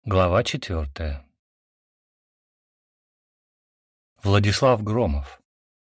Глава 4. Владислав Громов.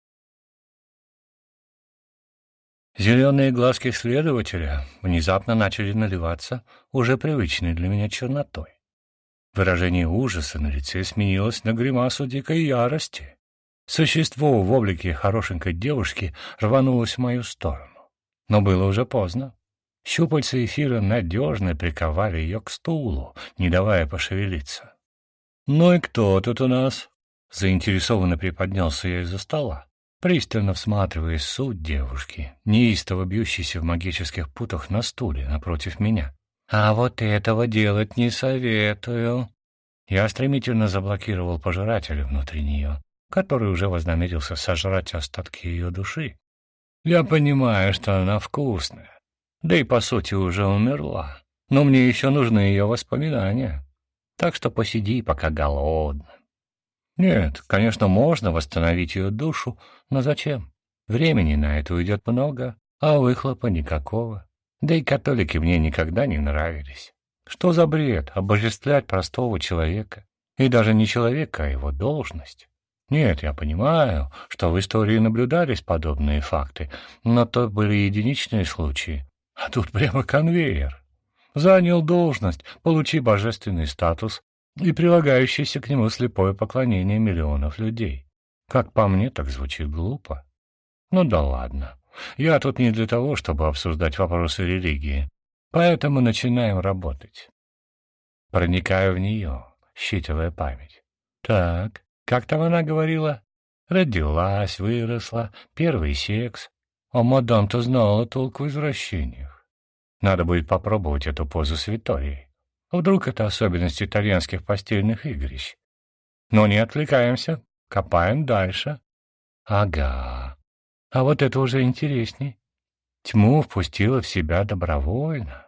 Зеленые глазки следователя внезапно начали наливаться уже привычной для меня чернотой. Выражение ужаса на лице сменилось на гримасу дикой ярости. Существо в облике хорошенькой девушки рванулось в мою сторону. Но было уже поздно. Щупальца эфира надежно приковали ее к стулу, не давая пошевелиться. «Ну и кто тут у нас?» Заинтересованно приподнялся я из-за стола, пристально всматриваясь в суть девушки, неистово бьющейся в магических путах на стуле напротив меня. «А вот этого делать не советую». Я стремительно заблокировал пожирателя внутри нее, который уже вознамерился сожрать остатки ее души. Я понимаю, что она вкусная. Да и, по сути, уже умерла. Но мне еще нужны ее воспоминания. Так что посиди, пока голодна. Нет, конечно, можно восстановить ее душу, но зачем? Времени на это уйдет много, а выхлопа никакого. Да и католики мне никогда не нравились. Что за бред обожествлять простого человека? И даже не человека, а его должность. Нет, я понимаю, что в истории наблюдались подобные факты, но то были единичные случаи. А тут прямо конвейер. Занял должность, получи божественный статус и прилагающееся к нему слепое поклонение миллионов людей. Как по мне, так звучит глупо. Ну да ладно. Я тут не для того, чтобы обсуждать вопросы религии. Поэтому начинаем работать. Проникаю в нее, считывая память. Так, как там она говорила? Родилась, выросла, первый секс. А мадам-то знала толк в извращениях. Надо будет попробовать эту позу с Виторией. Вдруг это особенность итальянских постельных игрищ. Но не отвлекаемся, копаем дальше. Ага, а вот это уже интересней. Тьму впустила в себя добровольно.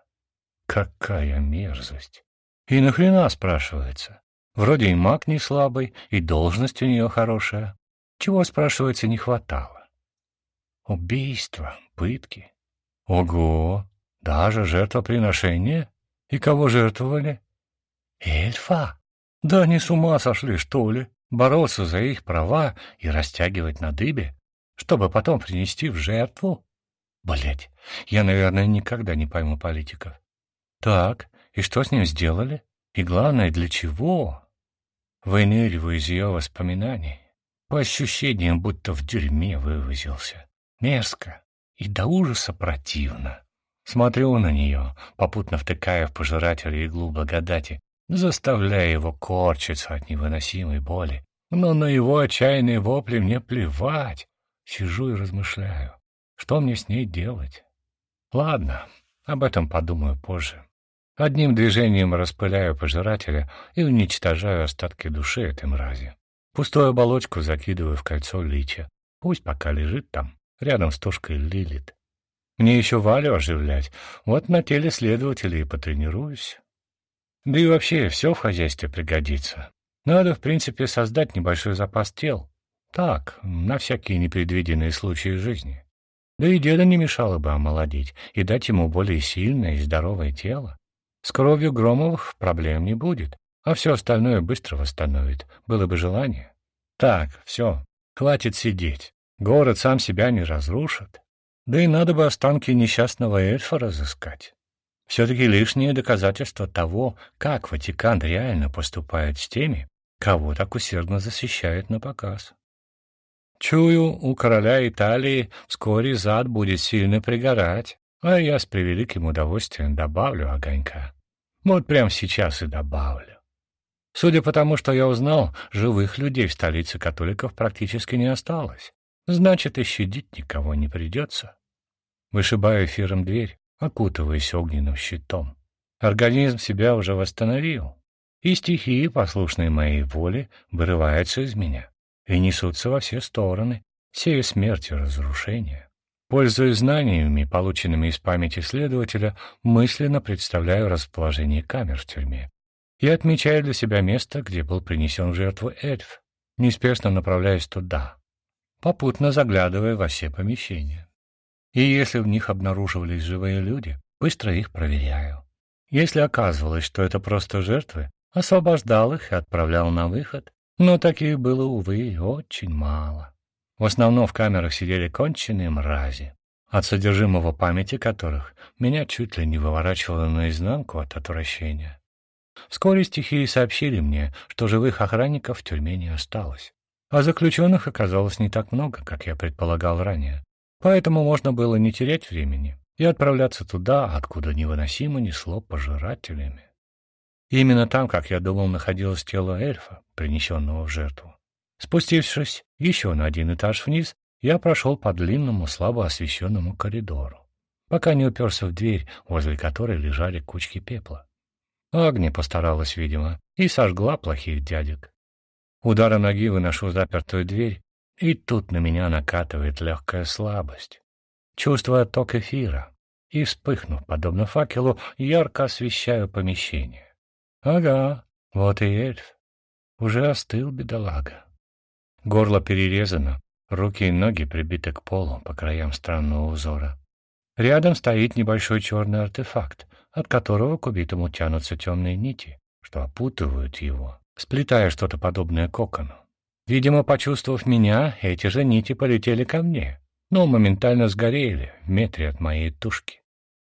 Какая мерзость! И нахрена, спрашивается? Вроде и маг не слабый, и должность у нее хорошая. Чего, спрашивается, не хватало? Убийства, пытки. Ого! Даже жертвоприношение? И кого жертвовали? Эльфа? Да они с ума сошли, что ли? Бороться за их права и растягивать на дыбе, чтобы потом принести в жертву? Блять, я, наверное, никогда не пойму политиков. Так, и что с ним сделали? И главное, для чего? Выныриваю из ее воспоминаний. По ощущениям, будто в дерьме вывозился. Мерзко и до ужаса противно. Смотрю на нее, попутно втыкая в пожирателя иглу благодати, заставляя его корчиться от невыносимой боли. Но на его отчаянные вопли мне плевать. Сижу и размышляю, что мне с ней делать. Ладно, об этом подумаю позже. Одним движением распыляю пожирателя и уничтожаю остатки души этой мрази. Пустую оболочку закидываю в кольцо лича. Пусть пока лежит там, рядом с тушкой Лилит. Мне еще Валю оживлять, вот на теле следователя и потренируюсь. Да и вообще все в хозяйстве пригодится. Надо, в принципе, создать небольшой запас тел. Так, на всякие непредвиденные случаи жизни. Да и деда не мешало бы омолодить и дать ему более сильное и здоровое тело. С кровью Громовых проблем не будет, а все остальное быстро восстановит, было бы желание. Так, все, хватит сидеть. Город сам себя не разрушит. Да и надо бы останки несчастного эльфа разыскать. Все-таки лишнее доказательство того, как Ватикан реально поступает с теми, кого так усердно защищает на показ. Чую, у короля Италии вскоре зад будет сильно пригорать, а я с превеликим удовольствием добавлю огонька. Вот прямо сейчас и добавлю. Судя по тому, что я узнал, живых людей в столице католиков практически не осталось. Значит, и щадить никого не придется. Вышибаю эфиром дверь, окутываясь огненным щитом. Организм себя уже восстановил, и стихии, послушные моей воле, вырываются из меня и несутся во все стороны, сея смерть и разрушение. Пользуясь знаниями, полученными из памяти следователя, мысленно представляю расположение камер в тюрьме и отмечаю для себя место, где был принесен в жертву эльф, неспешно направляясь туда, попутно заглядывая во все помещения. И если в них обнаруживались живые люди, быстро их проверяю. Если оказывалось, что это просто жертвы, освобождал их и отправлял на выход, но таких было, увы, очень мало. В основном в камерах сидели конченые мрази, от содержимого памяти которых меня чуть ли не выворачивало наизнанку от отвращения. Вскоре стихии сообщили мне, что живых охранников в тюрьме не осталось, а заключенных оказалось не так много, как я предполагал ранее, поэтому можно было не терять времени и отправляться туда, откуда невыносимо несло пожирателями. Именно там, как я думал, находилось тело эльфа, принесенного в жертву. Спустившись еще на один этаж вниз, я прошел по длинному, слабо освещенному коридору, пока не уперся в дверь, возле которой лежали кучки пепла. Агния постаралась, видимо, и сожгла плохих дядек. Ударом ноги выношу запертую дверь, и тут на меня накатывает легкая слабость. Чувствуя ток эфира, и, вспыхнув, подобно факелу, ярко освещаю помещение. Ага, вот и эльф. Уже остыл, бедолага. Горло перерезано, руки и ноги прибиты к полу по краям странного узора. Рядом стоит небольшой черный артефакт, от которого к убитому тянутся темные нити, что опутывают его, сплетая что-то подобное кокону. Видимо, почувствовав меня, эти же нити полетели ко мне, но моментально сгорели в метре от моей тушки.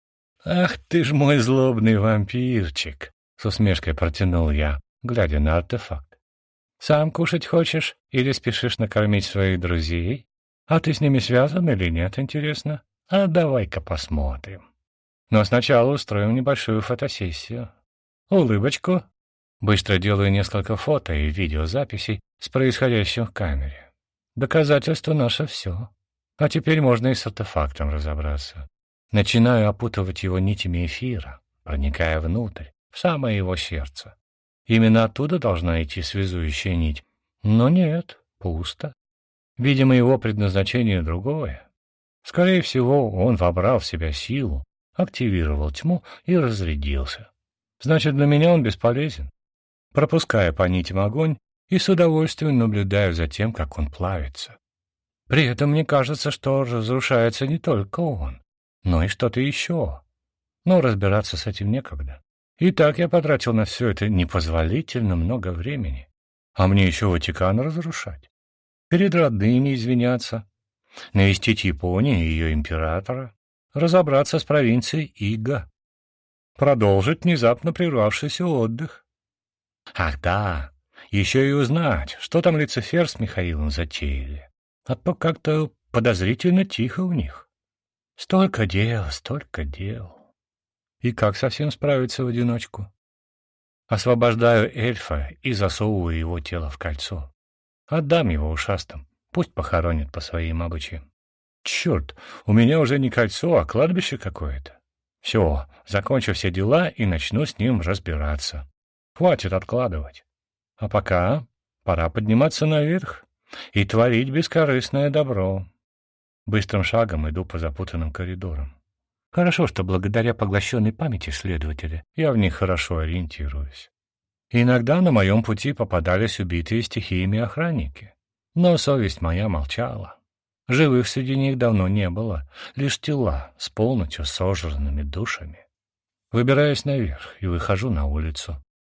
«Ах ты ж мой злобный вампирчик!» — с усмешкой протянул я, глядя на артефакт. «Сам кушать хочешь или спешишь накормить своих друзей? А ты с ними связан или нет, интересно? А давай-ка посмотрим. Но сначала устроим небольшую фотосессию. Улыбочку». Быстро делаю несколько фото и видеозаписей с происходящим в камере. Доказательство наше все. А теперь можно и с артефактом разобраться. Начинаю опутывать его нитями эфира, проникая внутрь, в самое его сердце. Именно оттуда должна идти связующая нить. Но нет, пусто. Видимо, его предназначение другое. Скорее всего, он вобрал в себя силу, активировал тьму и разрядился. Значит, для меня он бесполезен. Пропуская по нитям огонь и с удовольствием наблюдаю за тем, как он плавится. При этом мне кажется, что разрушается не только он, но и что-то еще. Но разбираться с этим некогда. И так я потратил на все это непозволительно много времени. А мне еще Ватикан разрушать. Перед родными извиняться. Навестить Японию и ее императора. Разобраться с провинцией Ига. Продолжить внезапно прервавшийся отдых. Ах да, еще и узнать, что там Люцифер с Михаилом затеяли. А то как-то подозрительно тихо у них. Столько дел, столько дел. И как совсем справиться в одиночку? Освобождаю эльфа и засовываю его тело в кольцо. Отдам его ушастым, пусть похоронят по своим обычаям. Черт, у меня уже не кольцо, а кладбище какое-то. Все, закончу все дела и начну с ним разбираться. Хватит откладывать. А пока пора подниматься наверх и творить бескорыстное добро. Быстрым шагом иду по запутанным коридорам. Хорошо, что благодаря поглощенной памяти следователя я в них хорошо ориентируюсь. Иногда на моем пути попадались убитые стихиями охранники, но совесть моя молчала. Живых среди них давно не было, лишь тела с полностью сожранными душами. Выбираюсь наверх и выхожу на улицу.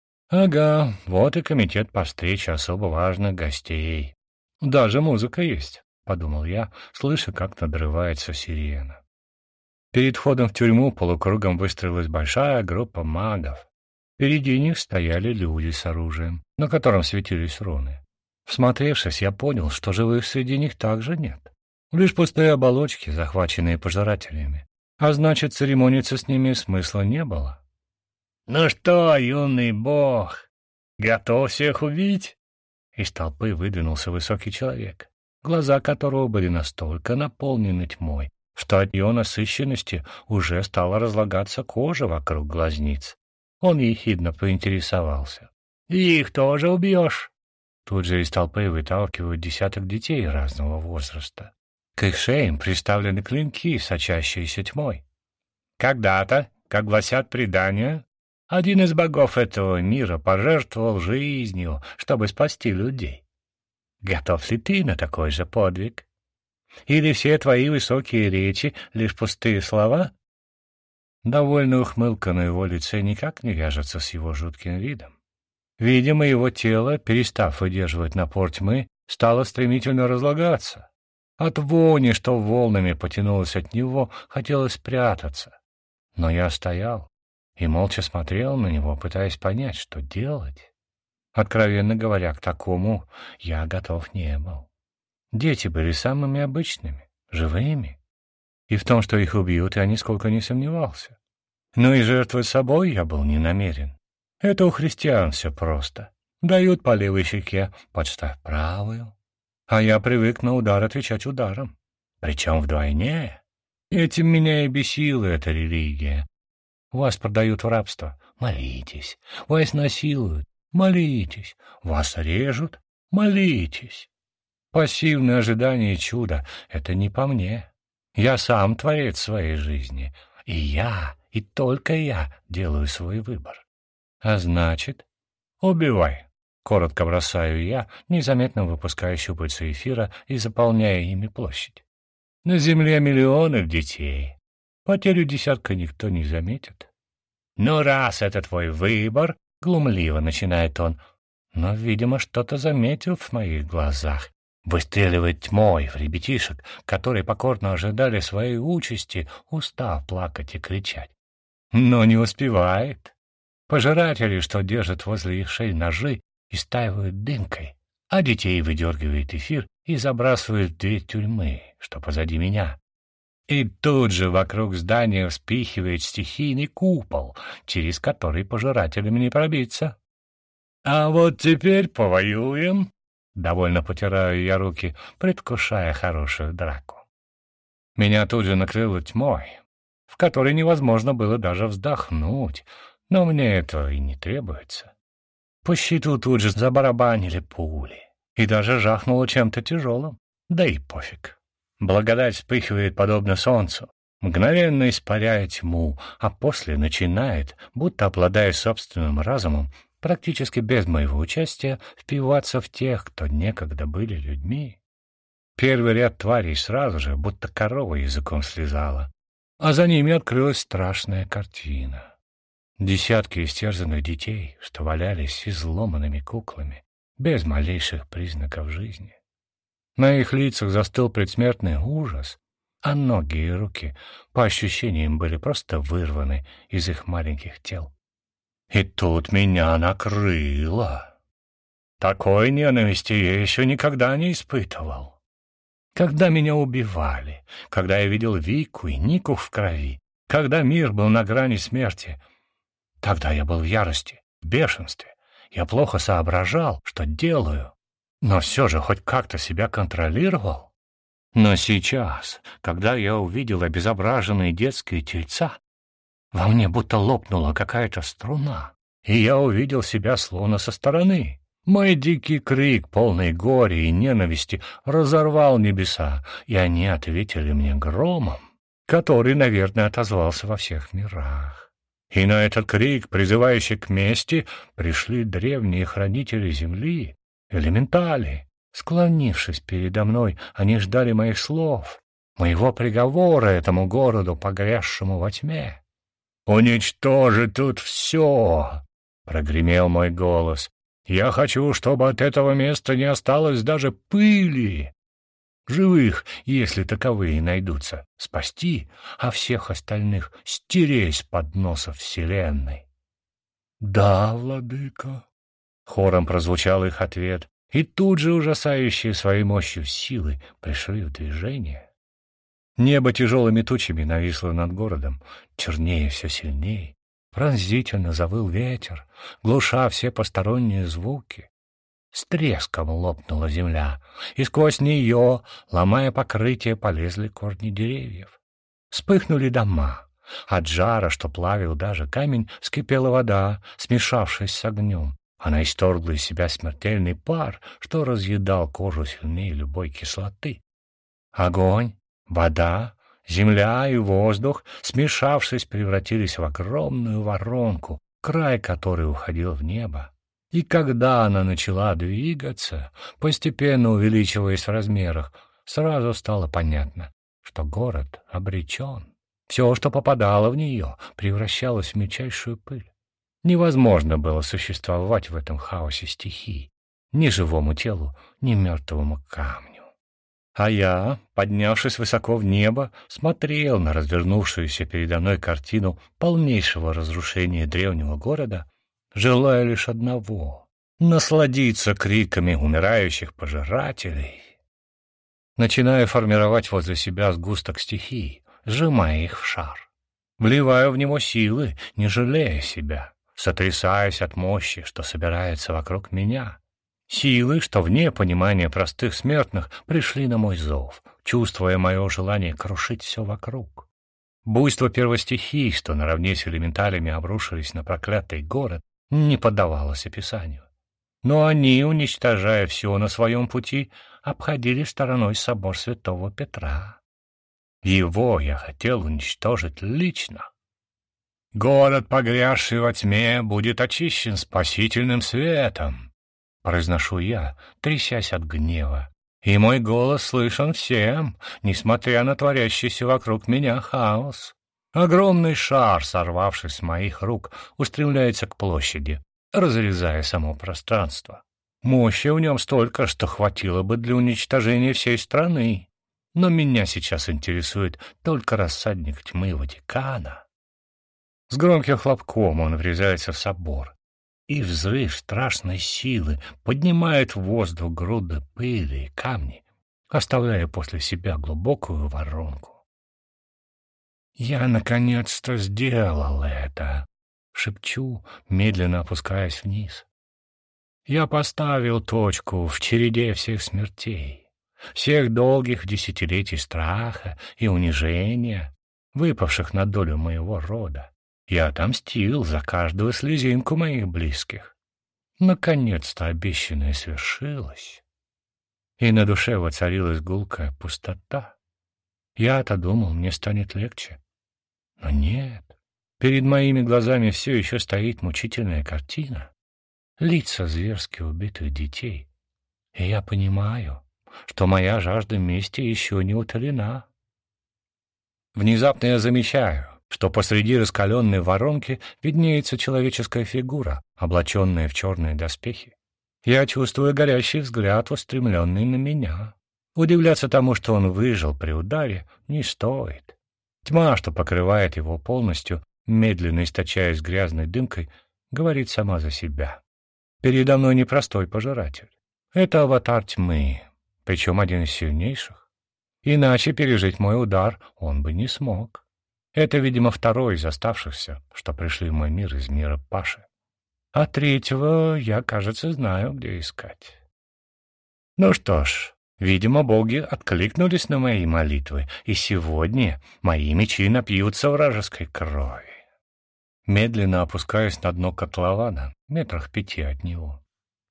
Ага, вот и комитет по встрече особо важных гостей. Даже музыка есть, — подумал я, слыша, как надрывается сирена. Перед входом в тюрьму полукругом выстроилась большая группа магов. Впереди них стояли люди с оружием, на котором светились руны. Всмотревшись, я понял, что живых среди них также нет. Лишь пустые оболочки, захваченные пожирателями. А значит, церемониться с ними смысла не было. «Ну что, юный бог, готов всех убить?» Из толпы выдвинулся высокий человек, глаза которого были настолько наполнены тьмой, что от ее насыщенности уже стала разлагаться кожа вокруг глазниц. Он ехидно поинтересовался. «Их тоже убьешь?» Тут же из толпы выталкивают десяток детей разного возраста. К их шеям приставлены клинки, сочащиеся тьмой. Когда-то, как гласят предания, один из богов этого мира пожертвовал жизнью, чтобы спасти людей. Готов ли ты на такой же подвиг? Или все твои высокие речи — лишь пустые слова?» Довольная ухмылка на его лице никак не вяжется с его жутким видом. Видимо, его тело, перестав выдерживать напор тьмы, стало стремительно разлагаться. От вони, что волнами потянулось от него, хотелось спрятаться. Но я стоял и молча смотрел на него, пытаясь понять, что делать. Откровенно говоря, к такому я готов не был. Дети были самыми обычными, живыми. И в том, что их убьют, я нисколько не сомневался. Но и жертвовать собой я был не намерен. Это у христиан все просто. Дают по левой щеке, подставь правую. А я привык на удар отвечать ударом. Причем вдвойне. Этим меня и бесила эта религия. Вас продают в рабство — молитесь. Вас насилуют — молитесь. Вас режут — молитесь. Пассивное ожидание чуда — это не по мне. Я сам творец своей жизни. И я, и только я делаю свой выбор. А значит, убивай. Коротко бросаю я, незаметно выпуская щупальца эфира и заполняя ими площадь. На земле миллионы детей. Потерю десятка никто не заметит. «Ну, раз это твой выбор», — глумливо начинает он, но, видимо, что-то заметил в моих глазах. Выстреливает тьмой в ребятишек, которые покорно ожидали своей участи, устав плакать и кричать. Но не успевает. Пожиратели, что держат возле их шеи ножи, истаивают дымкой, а детей выдергивает эфир и забрасывает в дверь тюрьмы, что позади меня. И тут же вокруг здания вспихивает стихийный купол, через который пожирателям не пробиться. «А вот теперь повоюем!» Довольно потираю я руки, предвкушая хорошую драку. Меня тут же накрыло тьмой, в которой невозможно было даже вздохнуть, но мне это и не требуется. По щиту тут же забарабанили пули, и даже жахнуло чем-то тяжелым, да и пофиг. Благодать вспыхивает подобно солнцу, мгновенно испаряя тьму, а после начинает, будто обладая собственным разумом, практически без моего участия, впиваться в тех, кто некогда были людьми. Первый ряд тварей сразу же, будто корова языком слезала, а за ними открылась страшная картина. Десятки истерзанных детей, что валялись изломанными куклами, без малейших признаков жизни. На их лицах застыл предсмертный ужас, а ноги и руки, по ощущениям, были просто вырваны из их маленьких тел. И тут меня накрыло. Такой ненависти я еще никогда не испытывал. Когда меня убивали, когда я видел Вику и Нику в крови, когда мир был на грани смерти, тогда я был в ярости, в бешенстве. Я плохо соображал, что делаю, но все же хоть как-то себя контролировал. Но сейчас, когда я увидел обезображенные детские тельца, во мне будто лопнула какая-то струна, и я увидел себя словно со стороны. Мой дикий крик, полный горя и ненависти, разорвал небеса, и они ответили мне громом, который, наверное, отозвался во всех мирах. И на этот крик, призывающий к мести, пришли древние хранители земли, элементали. Склонившись передо мной, они ждали моих слов, моего приговора этому городу, погрязшему во тьме. «Уничтожи тут все!» — прогремел мой голос. «Я хочу, чтобы от этого места не осталось даже пыли. Живых, если таковые найдутся, спасти, а всех остальных стереть с подноса вселенной». «Да, владыка», — хором прозвучал их ответ, и тут же ужасающие своей мощью силы пришли в движение. Небо тяжелыми тучами нависло над городом, чернее все сильнее. Пронзительно завыл ветер, глуша все посторонние звуки. С треском лопнула земля, и сквозь нее, ломая покрытие, полезли корни деревьев. Вспыхнули дома. От жара, что плавил даже камень, вскипела вода, смешавшись с огнем. Она исторгла из себя смертельный пар, что разъедал кожу сильнее любой кислоты. Огонь, вода, земля и воздух, смешавшись, превратились в огромную воронку, край которой уходил в небо. И когда она начала двигаться, постепенно увеличиваясь в размерах, сразу стало понятно, что город обречен. Все, что попадало в нее, превращалось в мельчайшую пыль. Невозможно было существовать в этом хаосе стихий, ни живому телу, ни мертвому камню. А я, поднявшись высоко в небо, смотрел на развернувшуюся передо мной картину полнейшего разрушения древнего города, желая лишь одного — насладиться криками умирающих пожирателей. Начинаю формировать возле себя сгусток стихий, сжимая их в шар. Вливаю в него силы, не жалея себя, сотрясаясь от мощи, что собирается вокруг меня. Силы, что вне понимания простых смертных пришли на мой зов, чувствуя мое желание крушить все вокруг. Буйство первостихий, что наравне с элементалями обрушились на проклятый город, не поддавалось описанию. Но они, уничтожая все на своем пути, обходили стороной собор святого Петра. Его я хотел уничтожить лично. «Город, погрязший во тьме, будет очищен спасительным светом», — произношу я, трясясь от гнева. И мой голос слышен всем, несмотря на творящийся вокруг меня хаос. Огромный шар, сорвавшись с моих рук, устремляется к площади, разрезая само пространство. Мощи в нем столько, что хватило бы для уничтожения всей страны. Но меня сейчас интересует только рассадник тьмы Ватикана. С громким хлопком он врезается в собор, и взрыв страшной силы поднимает в воздух груды пыли и камни, оставляя после себя глубокую воронку. «Я наконец-то сделал это!» — шепчу, медленно опускаясь вниз. «Я поставил точку в череде всех смертей, всех долгих десятилетий страха и унижения, выпавших на долю моего рода. Я отомстил за каждую слезинку моих близких. Наконец-то обещанное свершилось, и на душе воцарилась гулкая пустота. Я-то думал, мне станет легче. Но нет, перед моими глазами все еще стоит мучительная картина. Лица зверски убитых детей. И я понимаю, что моя жажда мести еще не утолена. Внезапно я замечаю, что посреди раскаленной воронки виднеется человеческая фигура, облаченная в черные доспехи. Я чувствую горящий взгляд, устремленный на меня. Удивляться тому, что он выжил при ударе, не стоит. Тьма, что покрывает его полностью, медленно источаясь грязной дымкой, говорит сама за себя. Передо мной непростой пожиратель. Это аватар тьмы, причем один из сильнейших. Иначе пережить мой удар он бы не смог. Это, видимо, второй из оставшихся, что пришли в мой мир из мира Паши. А третьего я, кажется, знаю, где искать. Ну что ж, видимо, боги откликнулись на мои молитвы, и сегодня мои мечи напьются вражеской крови. Медленно опускаюсь на дно котлована, метрах 5 от него.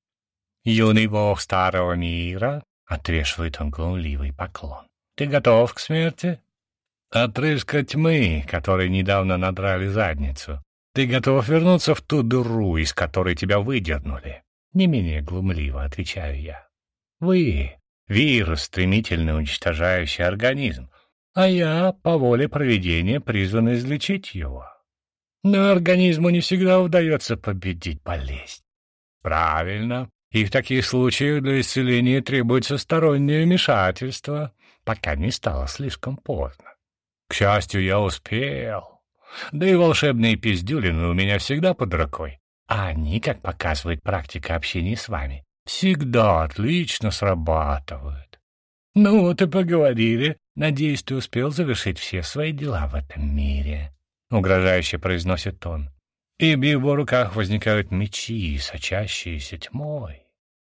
«Юный бог старого мира», — отвешивает он глумливый поклон, — «ты готов к смерти?» «Отрыжка тьмы, которой недавно надрали задницу. Ты готов вернуться в ту дыру, из которой тебя выдернули?» Не менее глумливо отвечаю я. «Вы — вирус, стремительно уничтожающий организм, а я, по воле провидения, призван излечить его. Но организму не всегда удается победить болезнь». «Правильно. И в таких случаях для исцеления требуется стороннее вмешательство, пока не стало слишком поздно. К счастью, я успел. Да и волшебные пиздюлины у меня всегда под рукой. А они, как показывает практика общения с вами, всегда отлично срабатывают. Ну вот и поговорили. Надеюсь, ты успел завершить все свои дела в этом мире», — угрожающе произносит он. И в его руках возникают мечи, сочащиеся тьмой.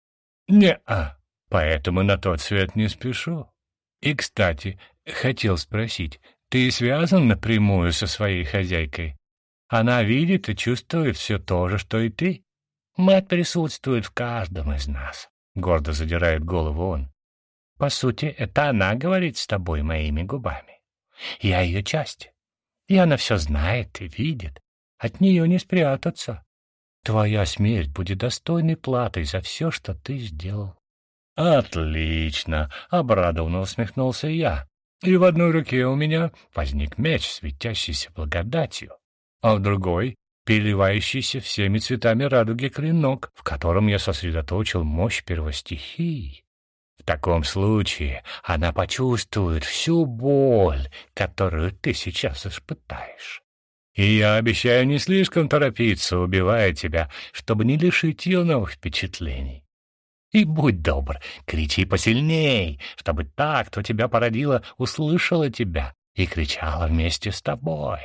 «Не-а, поэтому на тот свет не спешу. И, кстати, хотел спросить, ты связан напрямую со своей хозяйкой? Она видит и чувствует все то же, что и ты? Мать присутствует в каждом из нас», — гордо задирает голову он. «По сути, это она говорит с тобой моими губами. Я ее часть, и она все знает и видит. От нее не спрятаться. Твоя смерть будет достойной платой за все, что ты сделал». «Отлично!» — обрадованно усмехнулся я. И в одной руке у меня возник меч, светящийся благодатью, а в другой переливающийся всеми цветами радуги клинок, в котором я сосредоточил мощь первостихий. В таком случае она почувствует всю боль, которую ты сейчас испытаешь. И я обещаю не слишком торопиться, убивая тебя, чтобы не лишить ее новых впечатлений. И будь добр, кричи посильней, чтобы та, кто тебя породила, услышала тебя и кричала вместе с тобой.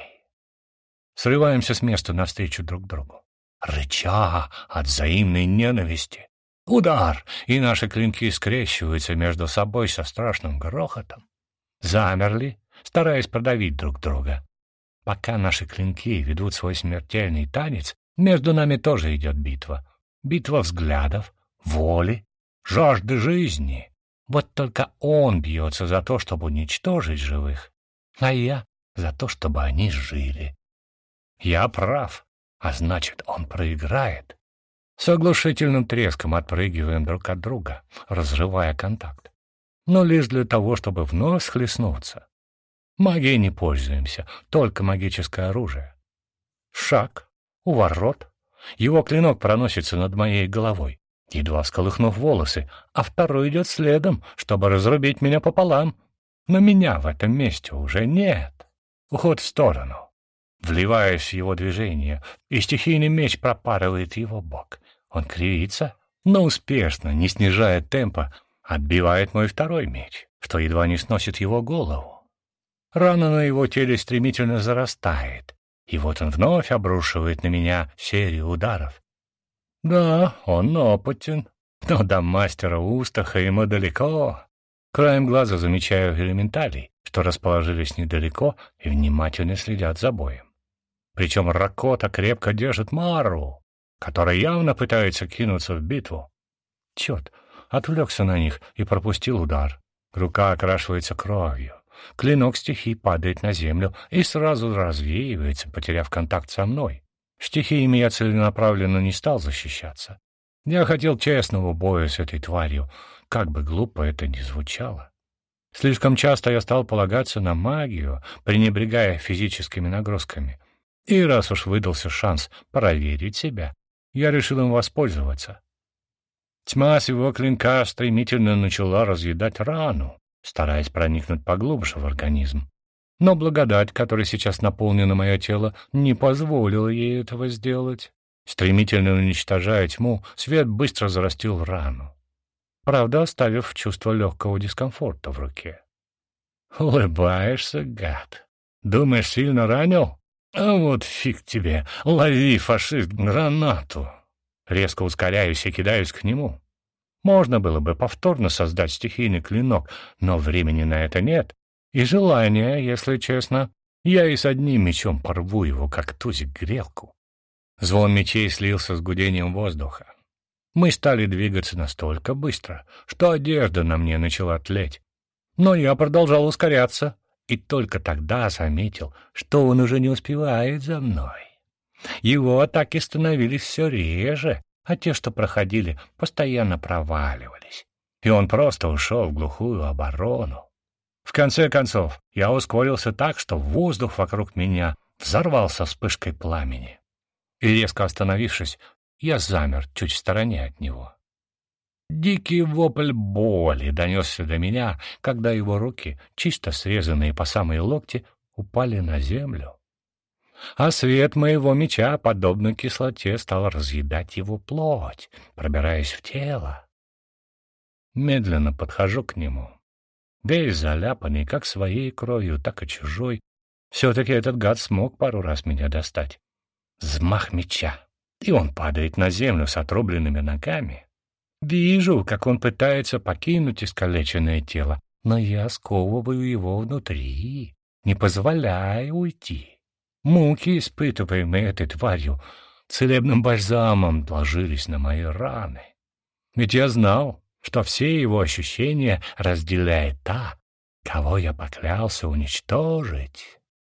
Срываемся с места навстречу друг другу, рыча от взаимной ненависти. Удар, и наши клинки скрещиваются между собой со страшным грохотом. Замерли, стараясь продавить друг друга. Пока наши клинки ведут свой смертельный танец, между нами тоже идет битва. Битва взглядов, воли, жажды жизни. Вот только он бьется за то, чтобы уничтожить живых, а я за то, чтобы они жили. Я прав, а значит, он проиграет. С оглушительным треском отпрыгиваем друг от друга, разрывая контакт. Но лишь для того, чтобы вновь схлестнуться. Магией не пользуемся, только магическое оружие. Шаг, уворот. Его клинок проносится над моей головой, едва всколыхнув волосы, а второй идет следом, чтобы разрубить меня пополам. Но меня в этом месте уже нет. Уход в сторону. Вливаясь в его движение, и стихийный меч пропарывает его бок. Он кривится, но успешно, не снижая темпа, отбивает мой второй меч, что едва не сносит его голову. Рана на его теле стремительно зарастает, и вот он вновь обрушивает на меня серию ударов. Да, он опытен, но до мастера Устаха ему далеко. Краем глаза замечаю элементалей, что расположились недалеко и внимательно следят за боем. Причем Ракота крепко держит Мару, которая явно пытается кинуться в битву. Черт, отвлекся на них и пропустил удар. Рука окрашивается кровью. Клинок стихий падает на землю и сразу развеивается, потеряв контакт со мной. Стихиями я целенаправленно не стал защищаться. Я хотел честного боя с этой тварью, как бы глупо это ни звучало. Слишком часто я стал полагаться на магию, пренебрегая физическими нагрузками. И раз уж выдался шанс проверить себя, я решил им воспользоваться. Тьма с его клинка стремительно начала разъедать рану, стараясь проникнуть поглубже в организм. Но благодать, которой сейчас наполнено мое тело, не позволила ей этого сделать. Стремительно уничтожая тьму, свет быстро зарастил рану, правда, оставив чувство легкого дискомфорта в руке. «Улыбаешься, гад? Думаешь, сильно ранил? А вот фиг тебе! Лови, фашист, гранату!» Резко ускоряюсь и кидаюсь к нему. Можно было бы повторно создать стихийный клинок, но времени на это нет, и желания, если честно. Я и с одним мечом порву его, как тузик грелку. Звон мечей слился с гудением воздуха. Мы стали двигаться настолько быстро, что одежда на мне начала тлеть. Но я продолжал ускоряться, и только тогда заметил, что он уже не успевает за мной. Его атаки становились все реже, а те, что проходили, постоянно проваливались. И он просто ушел в глухую оборону. В конце концов, я ускорился так, что воздух вокруг меня взорвался вспышкой пламени. И, резко остановившись, я замер чуть в стороне от него. Дикий вопль боли донесся до меня, когда его руки, чисто срезанные по самые локти, упали на землю. А свет моего меча, подобно кислоте, стал разъедать его плоть, пробираясь в тело. Медленно подхожу к нему. Весь заляпанный как своей кровью, так и чужой. Все-таки этот гад смог пару раз меня достать. Взмах меча, и он падает на землю с отрубленными ногами. Вижу, как он пытается покинуть искалеченное тело, но я сковываю его внутри, не позволяя уйти. Муки, испытываемые этой тварью, целебным бальзамом ложились на мои раны. Ведь я знал, что все его ощущения разделяет та, кого я поклялся уничтожить.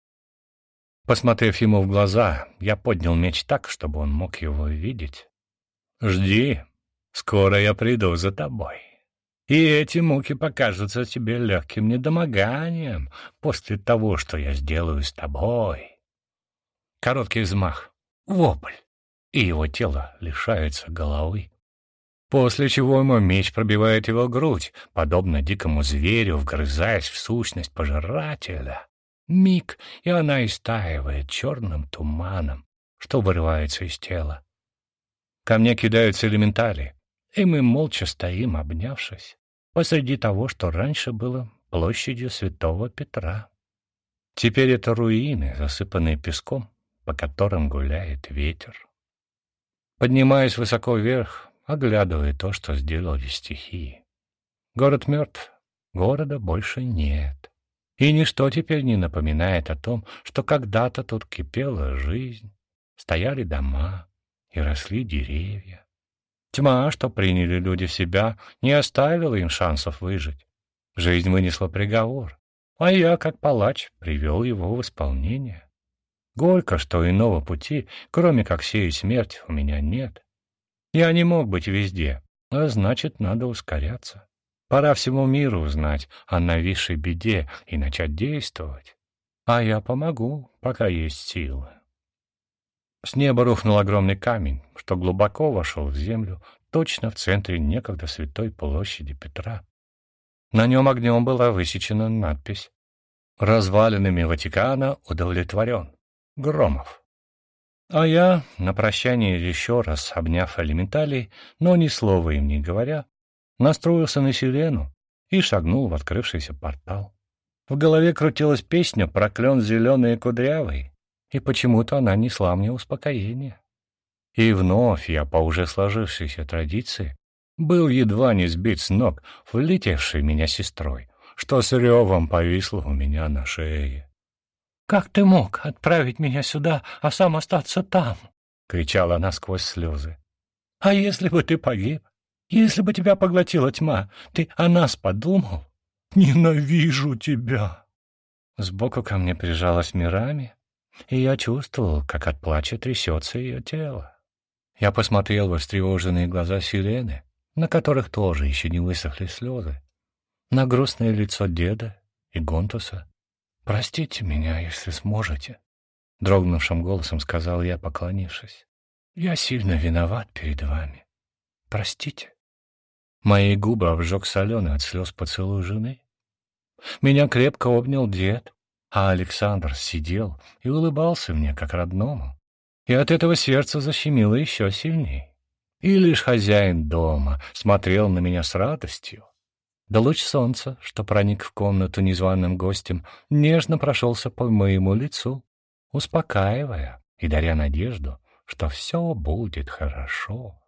Посмотрев ему в глаза, я поднял меч так, чтобы он мог его видеть. «Жди, скоро я приду за тобой. И эти муки покажутся тебе легким недомоганием после того, что я сделаю с тобой». Короткий взмах, вопль, и его тело лишается головы. После чего мой меч пробивает его грудь, подобно дикому зверю, вгрызаясь в сущность пожирателя. Миг, и она истаивает черным туманом, что вырывается из тела. Ко мне кидаются элементали, и мы молча стоим, обнявшись, посреди того, что раньше было площадью Святого Петра. Теперь это руины, засыпанные песком, по которым гуляет ветер. Поднимаясь высоко вверх, оглядывая то, что сделали стихии. Город мертв, города больше нет. И ничто теперь не напоминает о том, что когда-то тут кипела жизнь, стояли дома и росли деревья. Тьма, что приняли люди в себя, не оставила им шансов выжить. Жизнь вынесла приговор, а я, как палач, привел его в исполнение. Горько, что иного пути, кроме как сеять смерть, у меня нет. Я не мог быть везде, а значит, надо ускоряться. Пора всему миру узнать о нависшей беде и начать действовать. А я помогу, пока есть силы. С неба рухнул огромный камень, что глубоко вошел в землю, точно в центре некогда святой площади Петра. На нем огнем была высечена надпись: «Развалинами Ватикана удовлетворен. Громов». А я, на прощание еще раз обняв элементалей, но ни слова им не говоря, настроился на сирену и шагнул в открывшийся портал. В голове крутилась песня про клен зеленый и кудрявый, и почему-то она несла мне успокоение. И вновь я, по уже сложившейся традиции, был едва не сбит с ног влетевшей меня сестрой, что с ревом повисло у меня на шее. «Как ты мог отправить меня сюда, а сам остаться там?» — кричала она сквозь слезы. «А если бы ты погиб? Если бы тебя поглотила тьма, ты о нас подумал? Ненавижу тебя!» Сбоку ко мне прижалась Мирами, и я чувствовал, как от плача трясется ее тело. Я посмотрел во встревоженные глаза Сирены, на которых тоже еще не высохли слезы, на грустное лицо деда и Гонтуса. «Простите меня, если сможете», — дрогнувшим голосом сказал я, поклонившись. «Я сильно виноват перед вами. Простите». Мои губы обжег соленый от слез поцелуй жены. Меня крепко обнял дед, а Александр сидел и улыбался мне, как родному. И от этого сердце защемило еще сильней. И лишь хозяин дома смотрел на меня с радостью. Да луч солнца, что проник в комнату незваным гостем, нежно прошелся по моему лицу, успокаивая и даря надежду, что все будет хорошо.